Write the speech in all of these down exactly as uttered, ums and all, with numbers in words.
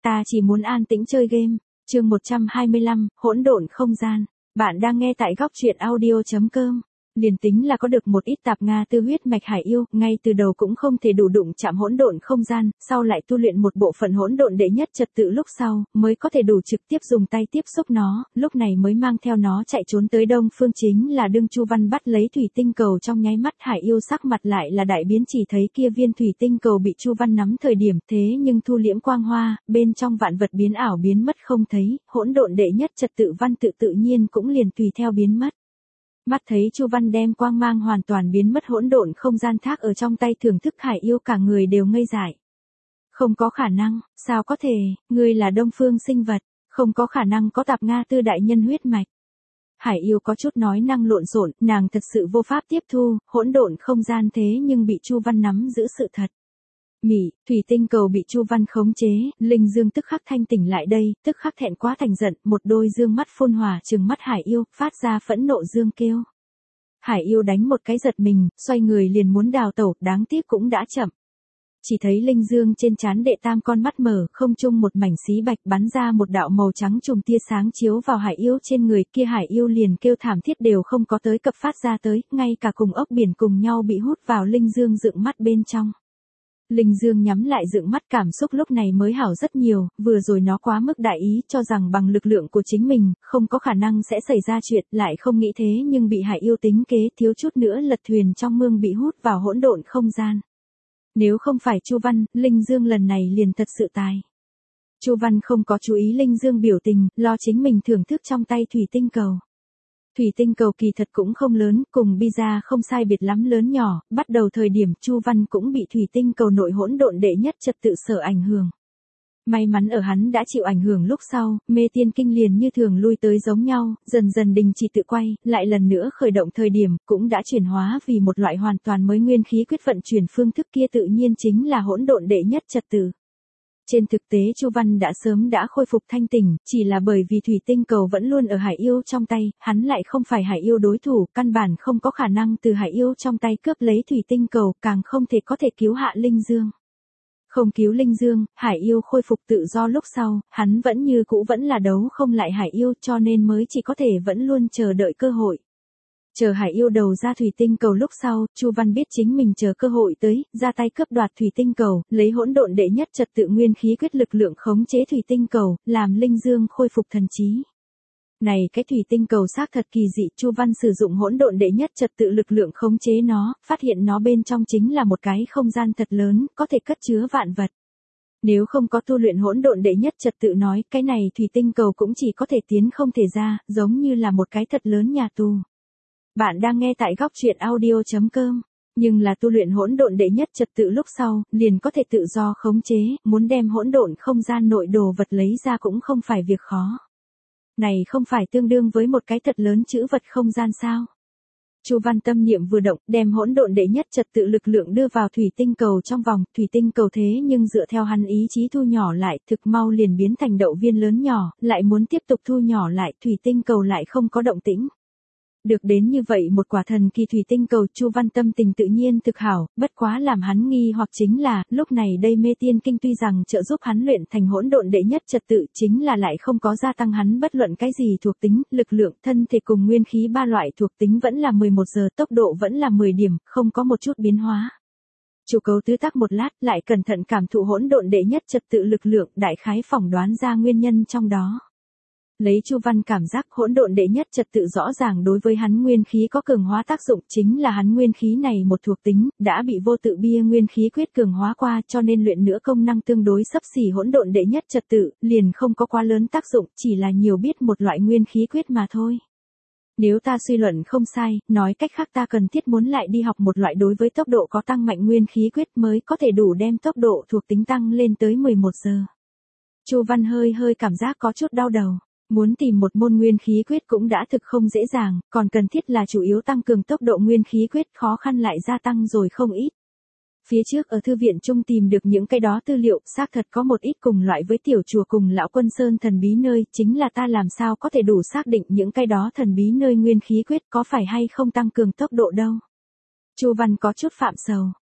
Ta chỉ muốn an tĩnh chơi game. Chương một trăm hai mươi lăm, hỗn độn không gian. Bạn đang nghe tại góc truyện audio chấm com. Liền tính là có được một ít tạp Nga tư huyết mạch hải yêu, ngay từ đầu cũng không thể đủ đụng chạm hỗn độn không gian, sau lại tu luyện một bộ phận hỗn độn đệ nhất trật tự lúc sau, mới có thể đủ trực tiếp dùng tay tiếp xúc nó, lúc này mới mang theo nó chạy trốn tới Đông Phương, chính là đương Chu Văn bắt lấy thủy tinh cầu trong nháy mắt, hải yêu sắc mặt lại là đại biến, chỉ thấy kia viên thủy tinh cầu bị Chu Văn nắm thời điểm, thế nhưng thu liễm quang hoa, bên trong vạn vật biến ảo biến mất không thấy, hỗn độn đệ nhất trật tự văn tự tự nhiên cũng liền tùy theo biến mất. Mắt thấy Chu Văn đem quang mang hoàn toàn biến mất, hỗn độn không gian thác ở trong tay, thưởng thức hải yêu cả người đều ngây dại. Không có khả năng, sao có thể, ngươi là Đông Phương sinh vật, không có khả năng có tạp Nga tư đại nhân huyết mạch. Hải yêu có chút nói năng lộn xộn, nàng thật sự vô pháp tiếp thu, hỗn độn không gian thế nhưng bị Chu Văn nắm giữ sự thật. Mỉ, thủy tinh cầu bị Chu Văn khống chế, Linh Dương tức khắc thanh tỉnh lại đây, tức khắc thẹn quá thành giận, một đôi dương mắt phun hỏa trừng mắt hải yêu, phát ra phẫn nộ dương kêu. Hải yêu đánh một cái giật mình, xoay người liền muốn đào tẩu, đáng tiếc cũng đã chậm. Chỉ thấy Linh Dương trên trán đệ tam con mắt mở, không trung một mảnh xí bạch bắn ra một đạo màu trắng trùng tia sáng chiếu vào hải yêu trên người, kia hải yêu liền kêu thảm thiết đều không có tới cập phát ra tới, ngay cả cùng ốc biển cùng nhau bị hút vào Linh Dương dựng mắt bên trong. Linh Dương nhắm lại dựng mắt, cảm xúc lúc này mới hảo rất nhiều, vừa rồi nó quá mức đại ý, cho rằng bằng lực lượng của chính mình, không có khả năng sẽ xảy ra chuyện, lại không nghĩ thế nhưng bị hải yêu tính kế, thiếu chút nữa lật thuyền trong mương, bị hút vào hỗn độn không gian. Nếu không phải Chu Văn, Linh Dương lần này liền thật sự tài. Chu Văn không có chú ý Linh Dương biểu tình, lo chính mình thưởng thức trong tay thủy tinh cầu. Thủy tinh cầu kỳ thật cũng không lớn, cùng Biza không sai biệt lắm lớn nhỏ, bắt đầu thời điểm Chu Văn cũng bị thủy tinh cầu nội hỗn độn đệ nhất trật tự sở ảnh hưởng. May mắn ở hắn đã chịu ảnh hưởng lúc sau, mê tiên kinh liền như thường lui tới giống nhau, dần dần đình chỉ tự quay, lại lần nữa khởi động thời điểm, cũng đã chuyển hóa vì một loại hoàn toàn mới nguyên khí quyết vận chuyển phương thức, kia tự nhiên chính là hỗn độn đệ nhất trật tự. Trên thực tế Chu Văn đã sớm đã khôi phục thanh tỉnh, chỉ là bởi vì thủy tinh cầu vẫn luôn ở hải yêu trong tay, hắn lại không phải hải yêu đối thủ, căn bản không có khả năng từ hải yêu trong tay cướp lấy thủy tinh cầu, càng không thể có thể cứu hạ Linh Dương. Không cứu Linh Dương, hải yêu khôi phục tự do lúc sau, hắn vẫn như cũ vẫn là đấu không lại hải yêu, cho nên mới chỉ có thể vẫn luôn chờ đợi cơ hội. Chờ hải yêu đầu ra thủy tinh cầu lúc sau, Chu Văn biết chính mình chờ cơ hội tới, ra tay cướp đoạt thủy tinh cầu, lấy hỗn độn đệ nhất trật tự nguyên khí quyết lực lượng khống chế thủy tinh cầu, làm Linh Dương khôi phục thần trí. Này cái thủy tinh cầu xác thật kỳ dị, Chu Văn sử dụng hỗn độn đệ nhất trật tự lực lượng khống chế nó, phát hiện nó bên trong chính là một cái không gian thật lớn, có thể cất chứa vạn vật. Nếu không có tu luyện hỗn độn đệ nhất trật tự nói, cái này thủy tinh cầu cũng chỉ có thể tiến không thể ra, giống như là một cái thật lớn nhà tù. Bạn đang nghe tại góc truyện audio chấm com, nhưng là tu luyện hỗn độn đệ nhất trật tự lúc sau, liền có thể tự do khống chế, muốn đem hỗn độn không gian nội đồ vật lấy ra cũng không phải việc khó. Này không phải tương đương với một cái thật lớn trữ vật không gian sao? Chu Văn tâm niệm vừa động, đem hỗn độn đệ nhất trật tự lực lượng đưa vào thủy tinh cầu trong vòng, thủy tinh cầu thế nhưng dựa theo hắn ý chí thu nhỏ lại, thực mau liền biến thành đậu viên lớn nhỏ, lại muốn tiếp tục thu nhỏ lại, thủy tinh cầu lại không có động tĩnh. Được đến như vậy một quả thần kỳ thủy tinh cầu, Chu Văn tâm tình tự nhiên thực hảo, bất quá làm hắn nghi hoặc chính là, lúc này đây mê tiên kinh tuy rằng trợ giúp hắn luyện thành hỗn độn đệ nhất trật tự, chính là lại không có gia tăng hắn bất luận cái gì thuộc tính, lực lượng, thân thể cùng nguyên khí ba loại thuộc tính vẫn là mười một giờ, tốc độ vẫn là mười điểm, không có một chút biến hóa. Chu Cấu tứ tắc một lát, lại cẩn thận cảm thụ hỗn độn đệ nhất trật tự lực lượng, đại khái phỏng đoán ra nguyên nhân trong đó. Lấy Chu Văn cảm giác hỗn độn đệ nhất trật tự rõ ràng đối với hắn nguyên khí có cường hóa tác dụng, chính là hắn nguyên khí này một thuộc tính, đã bị vô tự bia nguyên khí quyết cường hóa qua, cho nên luyện nữa công năng tương đối xấp xỉ hỗn độn đệ nhất trật tự, liền không có quá lớn tác dụng, chỉ là nhiều biết một loại nguyên khí quyết mà thôi. Nếu ta suy luận không sai, nói cách khác ta cần thiết muốn lại đi học một loại đối với tốc độ có tăng mạnh nguyên khí quyết mới có thể đủ đem tốc độ thuộc tính tăng lên tới mười một giờ. Chu Văn hơi hơi cảm giác có chút đau đầu. Muốn tìm một môn nguyên khí quyết cũng đã thực không dễ dàng, còn cần thiết là chủ yếu tăng cường tốc độ nguyên khí quyết, khó khăn lại gia tăng rồi không ít. Phía trước ở thư viện chung tìm được những cái đó tư liệu, xác thật có một ít cùng loại với tiểu chùa cùng lão quân sơn thần bí nơi, chính là ta làm sao có thể đủ xác định những cái đó thần bí nơi nguyên khí quyết có phải hay không tăng cường tốc độ đâu. Chu Văn có chút phạm sầu.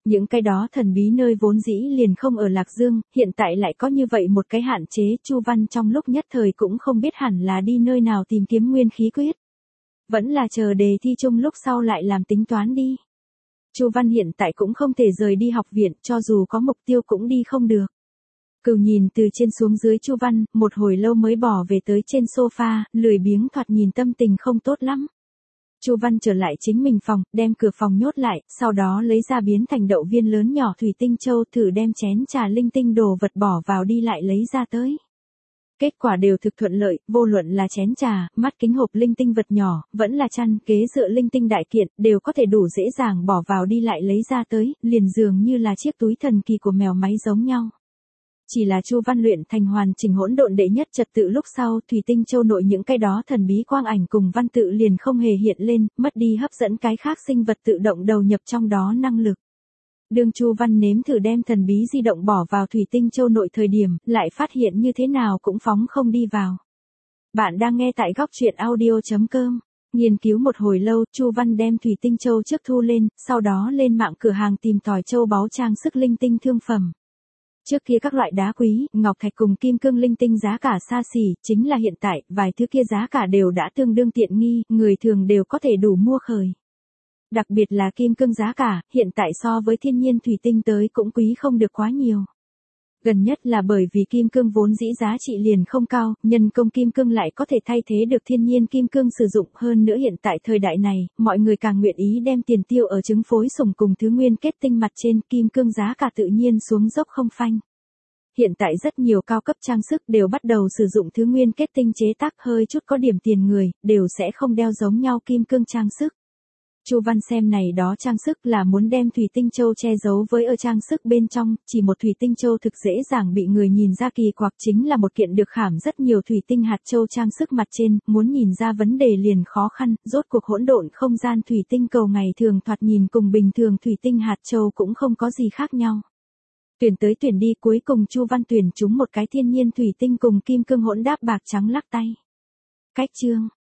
Những cái đó thần bí nơi vốn dĩ liền không ở Lạc Dương, hiện tại lại có như vậy một cái hạn chế, Chu Văn trong lúc nhất thời cũng không biết hẳn là đi nơi nào tìm kiếm nguyên khí quyết. Vẫn là chờ đề thi chung lúc sau lại làm tính toán đi. Chu Văn hiện tại cũng không thể rời đi học viện, cho dù có mục tiêu cũng đi không được. Cừu nhìn từ trên xuống dưới Chu Văn, một hồi lâu mới bỏ về tới trên sofa, lười biếng thoạt nhìn tâm tình không tốt lắm. Chu Văn trở lại chính mình phòng, đem cửa phòng nhốt lại, sau đó lấy ra biến thành đậu viên lớn nhỏ thủy tinh châu, thử đem chén trà linh tinh đồ vật bỏ vào đi lại lấy ra tới. Kết quả đều thực thuận lợi, vô luận là chén trà, mắt kính hộp linh tinh vật nhỏ, vẫn là chăn, ghế dựa linh tinh đại kiện, đều có thể đủ dễ dàng bỏ vào đi lại lấy ra tới, liền dường như là chiếc túi thần kỳ của mèo máy giống nhau. Chỉ là Chu Văn luyện thành hoàn chỉnh hỗn độn đệ nhất trật tự lúc sau, thủy tinh châu nội những cái đó thần bí quang ảnh cùng văn tự liền không hề hiện lên, mất đi hấp dẫn cái khác sinh vật tự động đầu nhập trong đó năng lực. Đương Chu Văn nếm thử đem thần bí di động bỏ vào thủy tinh châu nội thời điểm, lại phát hiện như thế nào cũng phóng không đi vào. Bạn đang nghe tại góc truyện audio chấm com. Nghiên cứu một hồi lâu, Chu Văn đem thủy tinh châu trước thu lên, sau đó lên mạng cửa hàng tìm tòi châu báu trang sức linh tinh thương phẩm. Trước kia các loại đá quý, ngọc thạch cùng kim cương linh tinh giá cả xa xỉ, chính là hiện tại, vài thứ kia giá cả đều đã tương đương tiện nghi, người thường đều có thể đủ mua khởi. Đặc biệt là kim cương giá cả, hiện tại so với thiên nhiên thủy tinh tới cũng quý không được quá nhiều. Gần nhất là bởi vì kim cương vốn dĩ giá trị liền không cao, nhân công kim cương lại có thể thay thế được thiên nhiên kim cương sử dụng, hơn nữa hiện tại thời đại này, mọi người càng nguyện ý đem tiền tiêu ở trứng phối sủng cùng thứ nguyên kết tinh mặt trên, kim cương giá cả tự nhiên xuống dốc không phanh. Hiện tại rất nhiều cao cấp trang sức đều bắt đầu sử dụng thứ nguyên kết tinh chế tác, hơi chút có điểm tiền người, đều sẽ không đeo giống nhau kim cương trang sức. Chu Văn xem này đó trang sức là muốn đem thủy tinh châu che giấu với ở trang sức bên trong, chỉ một thủy tinh châu thực dễ dàng bị người nhìn ra kỳ quặc, chính là một kiện được khảm rất nhiều thủy tinh hạt châu trang sức mặt trên, muốn nhìn ra vấn đề liền khó khăn, rốt cuộc hỗn độn không gian thủy tinh cầu ngày thường thoạt nhìn cùng bình thường thủy tinh hạt châu cũng không có gì khác nhau. Tuyển tới tuyển đi, cuối cùng Chu Văn tuyển chúng một cái thiên nhiên thủy tinh cùng kim cương hỗn đáp bạc trắng lắc tay. Cách chương